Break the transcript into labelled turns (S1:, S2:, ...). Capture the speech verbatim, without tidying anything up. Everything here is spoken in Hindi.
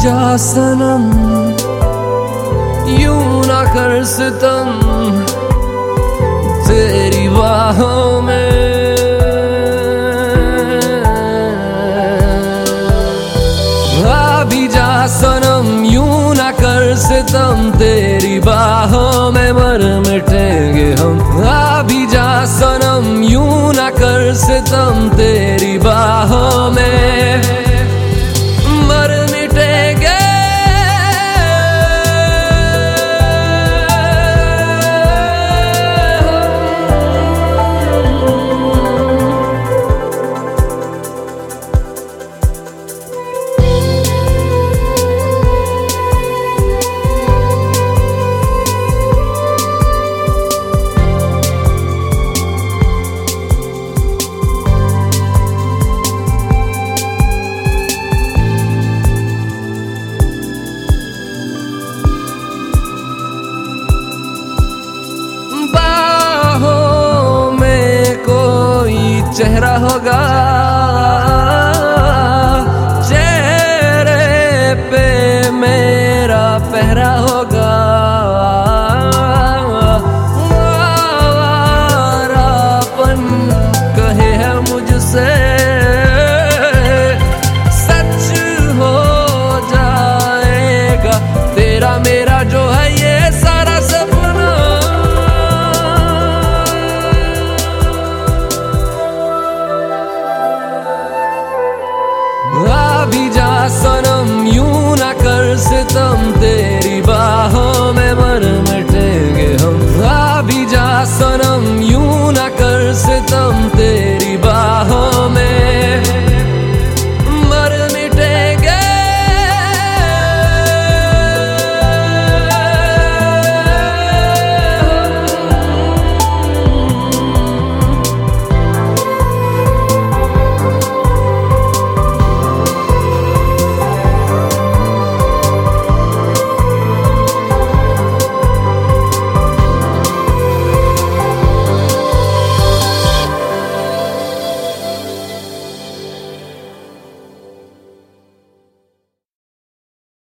S1: जा सनम, यूं ना कर सितम तेरी बाहों में। आ भी जा सनम, यूं ना कर सितम तेरी बाहों में, मर मिटेंगे हम। आ भी जा सनम, यूं ना कर सितम तेरी बाहों में, मर मिटेंगे। चेहरा होगा